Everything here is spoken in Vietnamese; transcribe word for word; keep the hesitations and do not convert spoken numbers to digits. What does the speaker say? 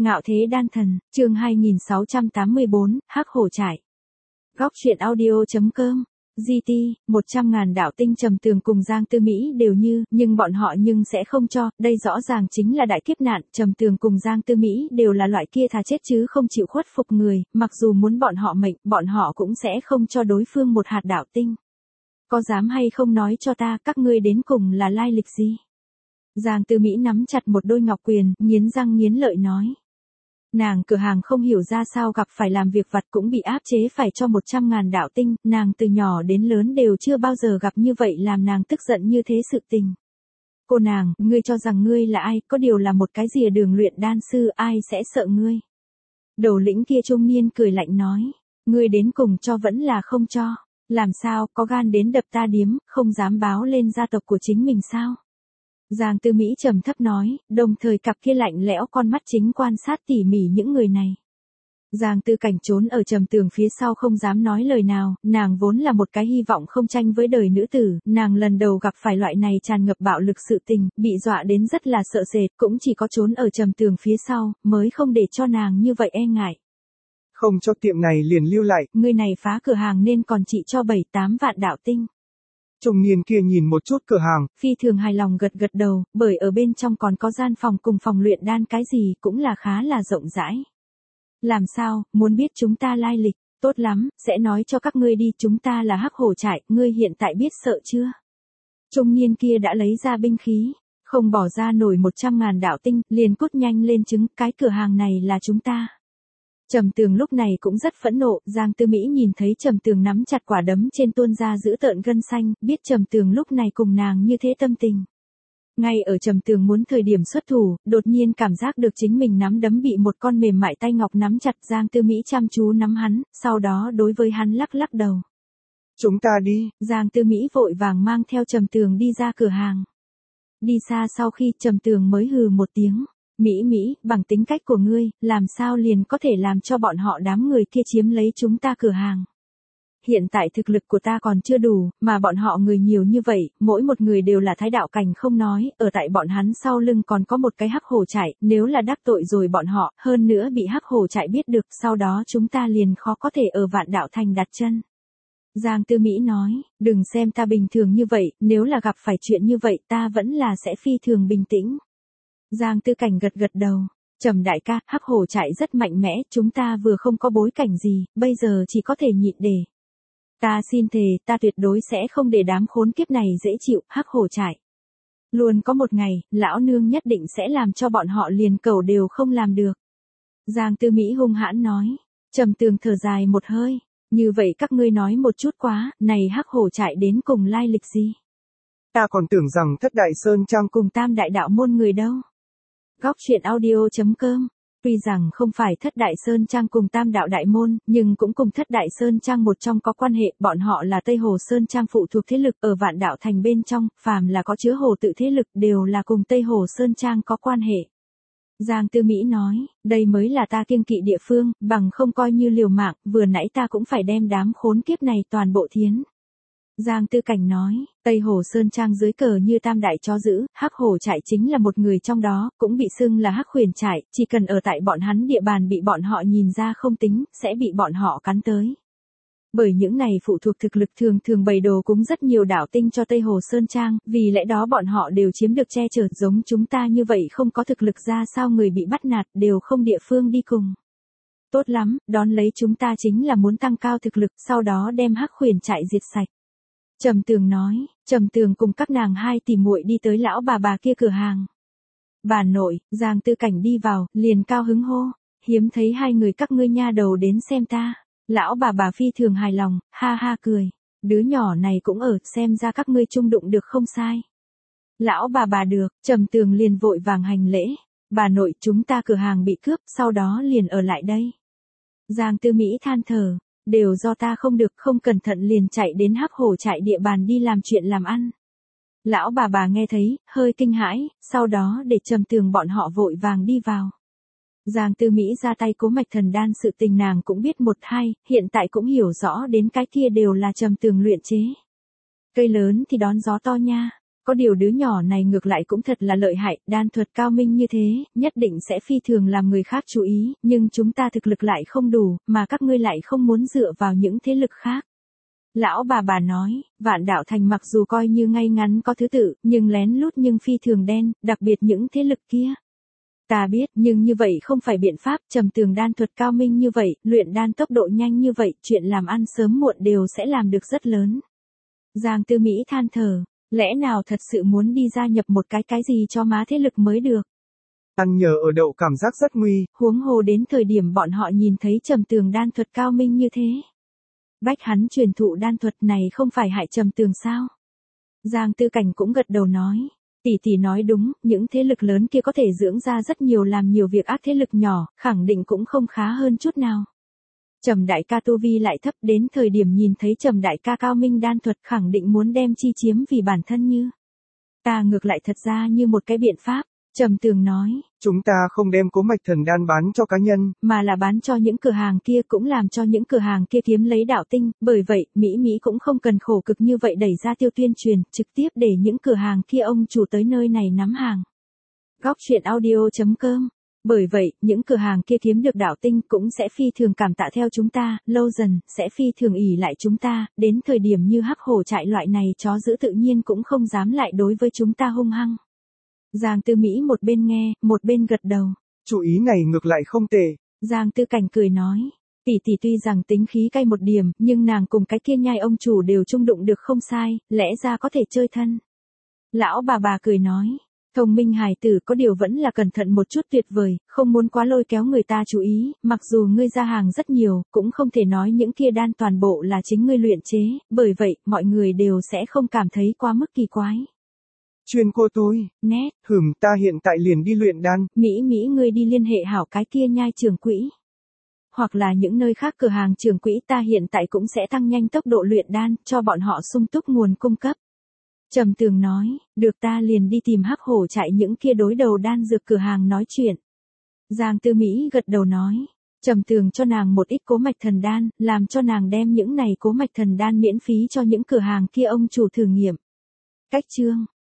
Ngạo thế đan thần, chương hai nghìn sáu trăm tám mươi bốn, Hắc Hổ Trại. Góc truyện audio chấm com. giê tê, một trăm ngàn đạo tinh Trầm Tường cùng Giang Tư Mỹ đều như, nhưng bọn họ nhưng sẽ không cho, đây rõ ràng chính là đại kiếp nạn, Trầm Tường cùng Giang Tư Mỹ đều là loại kia thà chết chứ không chịu khuất phục người, mặc dù muốn bọn họ mệnh, bọn họ cũng sẽ không cho đối phương một hạt đạo tinh. Có dám hay không nói cho ta, các ngươi đến cùng là lai lịch gì? Giang Tư Mỹ nắm chặt một đôi ngọc quyền, nghiến răng nghiến lợi nói. Nàng cửa hàng không hiểu ra sao gặp phải làm việc vặt cũng bị áp chế phải cho một trăm ngàn đạo tinh, nàng từ nhỏ đến lớn đều chưa bao giờ gặp như vậy làm nàng tức giận như thế sự tình. Cô nàng, ngươi cho rằng ngươi là ai, có điều là một cái rìa đường luyện đan sư, ai sẽ sợ ngươi? Đầu lĩnh kia trung niên cười lạnh nói, ngươi đến cùng cho vẫn là không cho, làm sao, có gan đến đập ta điếm, không dám báo lên gia tộc của chính mình sao? Giang Tư Mỹ trầm thấp nói, đồng thời cặp kia lạnh lẽo con mắt chính quan sát tỉ mỉ những người này. Giang Tư Cảnh trốn ở Trầm Tường phía sau không dám nói lời nào, nàng vốn là một cái hy vọng không tranh với đời nữ tử, nàng lần đầu gặp phải loại này tràn ngập bạo lực sự tình, bị dọa đến rất là sợ sệt, cũng chỉ có trốn ở Trầm Tường phía sau, mới không để cho nàng như vậy e ngại. Không cho tiệm này liền lưu lại. Người này phá cửa hàng nên còn chỉ cho bảy tám vạn đạo tinh. Trung niên kia nhìn một chút cửa hàng, phi thường hài lòng gật gật đầu, bởi ở bên trong còn có gian phòng cùng phòng luyện đan cái gì cũng là khá là rộng rãi. Làm sao, muốn biết chúng ta lai lịch, tốt lắm, sẽ nói cho các ngươi đi, chúng ta là Hắc Hổ Trại, ngươi hiện tại biết sợ chưa? Trung niên kia đã lấy ra binh khí, không bỏ ra nổi một trăm ngàn đạo tinh, liền cút nhanh lên chứng, cái cửa hàng này là chúng ta. Trầm Tường lúc này cũng rất phẫn nộ, Giang Tư Mỹ nhìn thấy Trầm Tường nắm chặt quả đấm trên tuôn ra giữ tợn gân xanh, biết Trầm Tường lúc này cùng nàng như thế tâm tình. Ngay ở Trầm Tường muốn thời điểm xuất thủ, đột nhiên cảm giác được chính mình nắm đấm bị một con mềm mại tay ngọc nắm chặt, Giang Tư Mỹ chăm chú nắm hắn, sau đó đối với hắn lắc lắc đầu. Chúng ta đi. Giang Tư Mỹ vội vàng mang theo Trầm Tường đi ra cửa hàng. Đi xa sau khi Trầm Tường mới hừ một tiếng. Mỹ Mỹ, bằng tính cách của ngươi, làm sao liền có thể làm cho bọn họ đám người kia chiếm lấy chúng ta cửa hàng. Hiện tại thực lực của ta còn chưa đủ, mà bọn họ người nhiều như vậy, mỗi một người đều là thái đạo cảnh không nói, ở tại bọn hắn sau lưng còn có một cái Hắc Hổ Trại, nếu là đắc tội rồi bọn họ, hơn nữa bị Hắc Hổ Trại biết được, sau đó chúng ta liền khó có thể ở Vạn Đạo Thành đặt chân. Giang Tư Mỹ nói, đừng xem ta bình thường như vậy, nếu là gặp phải chuyện như vậy ta vẫn là sẽ phi thường bình tĩnh. Giang Tư Cảnh gật gật đầu, Trầm đại ca, Hắc Hổ Trại rất mạnh mẽ, chúng ta vừa không có bối cảnh gì, bây giờ chỉ có thể nhịn để. Ta xin thề, ta tuyệt đối sẽ không để đám khốn kiếp này dễ chịu, Hắc Hổ Trại. Luôn có một ngày, lão nương nhất định sẽ làm cho bọn họ liền cầu đều không làm được. Giang Tư Mỹ hung hãn nói, Trầm Tường thở dài một hơi, như vậy các ngươi nói một chút quá, này Hắc Hổ Trại đến cùng lai lịch gì? Ta còn tưởng rằng Thất Đại Sơn Trang cùng Tam Đại Đạo Môn người đâu. Góc truyện audio chấm com. Tuy rằng không phải Thất Đại Sơn Trang cùng Tam Đạo Đại Môn, nhưng cũng cùng Thất Đại Sơn Trang một trong có quan hệ, bọn họ là Tây Hồ Sơn Trang phụ thuộc thế lực ở Vạn Đạo Thành bên trong, phàm là có chứa hồ tự thế lực đều là cùng Tây Hồ Sơn Trang có quan hệ. Giang Tư Mỹ nói, đây mới là ta kiêng kỵ địa phương, bằng không coi như liều mạng, vừa nãy ta cũng phải đem đám khốn kiếp này toàn bộ thiến. Giang Tư Cảnh nói, Tây Hồ Sơn Trang dưới cờ như tam đại chó giữ, Hắc Hổ Trại chính là một người trong đó, cũng bị xưng là Hắc Huyền Trại, chỉ cần ở tại bọn hắn địa bàn bị bọn họ nhìn ra không tính, sẽ bị bọn họ cắn tới. Bởi những này phụ thuộc thực lực thường thường bày đồ cúng rất nhiều đạo tinh cho Tây Hồ Sơn Trang, vì lẽ đó bọn họ đều chiếm được che chở, giống chúng ta như vậy không có thực lực ra sao người bị bắt nạt đều không địa phương đi cùng. Tốt lắm, đón lấy chúng ta chính là muốn tăng cao thực lực, sau đó đem Hắc Huyền Trại diệt sạch. Trầm Tường nói, Trầm Tường cùng các nàng hai tỷ muội đi tới lão bà bà kia cửa hàng. Bà nội, Giang Tư Cảnh đi vào, liền cao hứng hô, hiếm thấy hai người các ngươi nha đầu đến xem ta. Lão bà bà phi thường hài lòng, ha ha cười, đứa nhỏ này cũng ở, xem ra các ngươi chung đụng được không sai. Lão bà bà được, Trầm Tường liền vội vàng hành lễ, bà nội chúng ta cửa hàng bị cướp, sau đó liền ở lại đây. Giang Tư Mỹ than thở. Đều do ta không được, không cẩn thận liền chạy đến Hắc Hổ Trại địa bàn đi làm chuyện làm ăn. Lão bà bà nghe thấy, hơi kinh hãi, sau đó để Trầm Tường bọn họ vội vàng đi vào. Giang Tư Mỹ ra tay Cố Mạch Thần Đan sự tình nàng cũng biết một hai, hiện tại cũng hiểu rõ đến cái kia đều là Trầm Tường luyện chế. Cây lớn thì đón gió to nha. Có điều đứa nhỏ này ngược lại cũng thật là lợi hại, đan thuật cao minh như thế, nhất định sẽ phi thường làm người khác chú ý, nhưng chúng ta thực lực lại không đủ, mà các ngươi lại không muốn dựa vào những thế lực khác. Lão bà bà nói, Vạn Đạo Thành mặc dù coi như ngay ngắn có thứ tự, nhưng lén lút nhưng phi thường đen, đặc biệt những thế lực kia. Ta biết, nhưng như vậy không phải biện pháp, trầm tường đan thuật cao minh như vậy, luyện đan tốc độ nhanh như vậy, chuyện làm ăn sớm muộn đều sẽ làm được rất lớn. Giang Tư Mỹ than thở, lẽ nào thật sự muốn đi gia nhập một cái cái gì cho má thế lực mới được. Ăn nhờ ở đậu cảm giác rất nguy. Huống hồ đến thời điểm bọn họ nhìn thấy trầm tường đan thuật cao minh như thế. Bách hắn truyền thụ đan thuật này không phải hại trầm tường sao? Giang Tư Cảnh cũng gật đầu nói. Tỷ tỷ nói đúng, những thế lực lớn kia có thể dưỡng ra rất nhiều làm nhiều việc ác thế lực nhỏ, khẳng định cũng không khá hơn chút nào. Trầm đại ca tu vi lại thấp, đến thời điểm nhìn thấy Trầm đại ca cao minh đan thuật khẳng định muốn đem chi chiếm vì bản thân như. Ta ngược lại thật ra như một cái biện pháp, Trầm Tường nói. Chúng ta không đem cố mạch thần đan bán cho cá nhân, mà là bán cho những cửa hàng kia, cũng làm cho những cửa hàng kia kiếm lấy đạo tinh, bởi vậy, Mỹ Mỹ cũng không cần khổ cực như vậy đẩy ra tiêu tuyên truyền, trực tiếp để những cửa hàng kia ông chủ tới nơi này nắm hàng. Góc truyện audio chấm com. Bởi vậy, những cửa hàng kia kiếm được đạo tinh cũng sẽ phi thường cảm tạ theo chúng ta, lâu dần, sẽ phi thường ỷ lại chúng ta, đến thời điểm như hắc hổ trại loại này chó giữ tự nhiên cũng không dám lại đối với chúng ta hung hăng. Giang Tư Mỹ một bên nghe, một bên gật đầu. Chủ ý này ngược lại không tệ. Giang Tư Cảnh cười nói, tỷ tỷ tuy rằng tính khí cay một điểm, nhưng nàng cùng cái kia nhai ông chủ đều chung đụng được không sai, lẽ ra có thể chơi thân. Lão bà bà cười nói, thông minh hài tử có điều vẫn là cẩn thận một chút tuyệt vời, không muốn quá lôi kéo người ta chú ý, mặc dù ngươi ra hàng rất nhiều, cũng không thể nói những kia đan toàn bộ là chính ngươi luyện chế, bởi vậy, mọi người đều sẽ không cảm thấy quá mức kỳ quái. Chuyên cô tôi, nét, hừm ta hiện tại liền đi luyện đan. Mỹ Mỹ ngươi đi liên hệ hảo cái kia nhai trường quỹ. Hoặc là những nơi khác cửa hàng trường quỹ ta hiện tại cũng sẽ tăng nhanh tốc độ luyện đan, cho bọn họ sung túc nguồn cung cấp. Trầm Tường nói, được ta liền đi tìm hắc hổ chạy những kia đối đầu đan dược cửa hàng nói chuyện. Giang Tư Mỹ gật đầu nói, Trầm Tường cho nàng một ít cố mạch thần đan, làm cho nàng đem những này cố mạch thần đan miễn phí cho những cửa hàng kia ông chủ thử nghiệm. Cách chương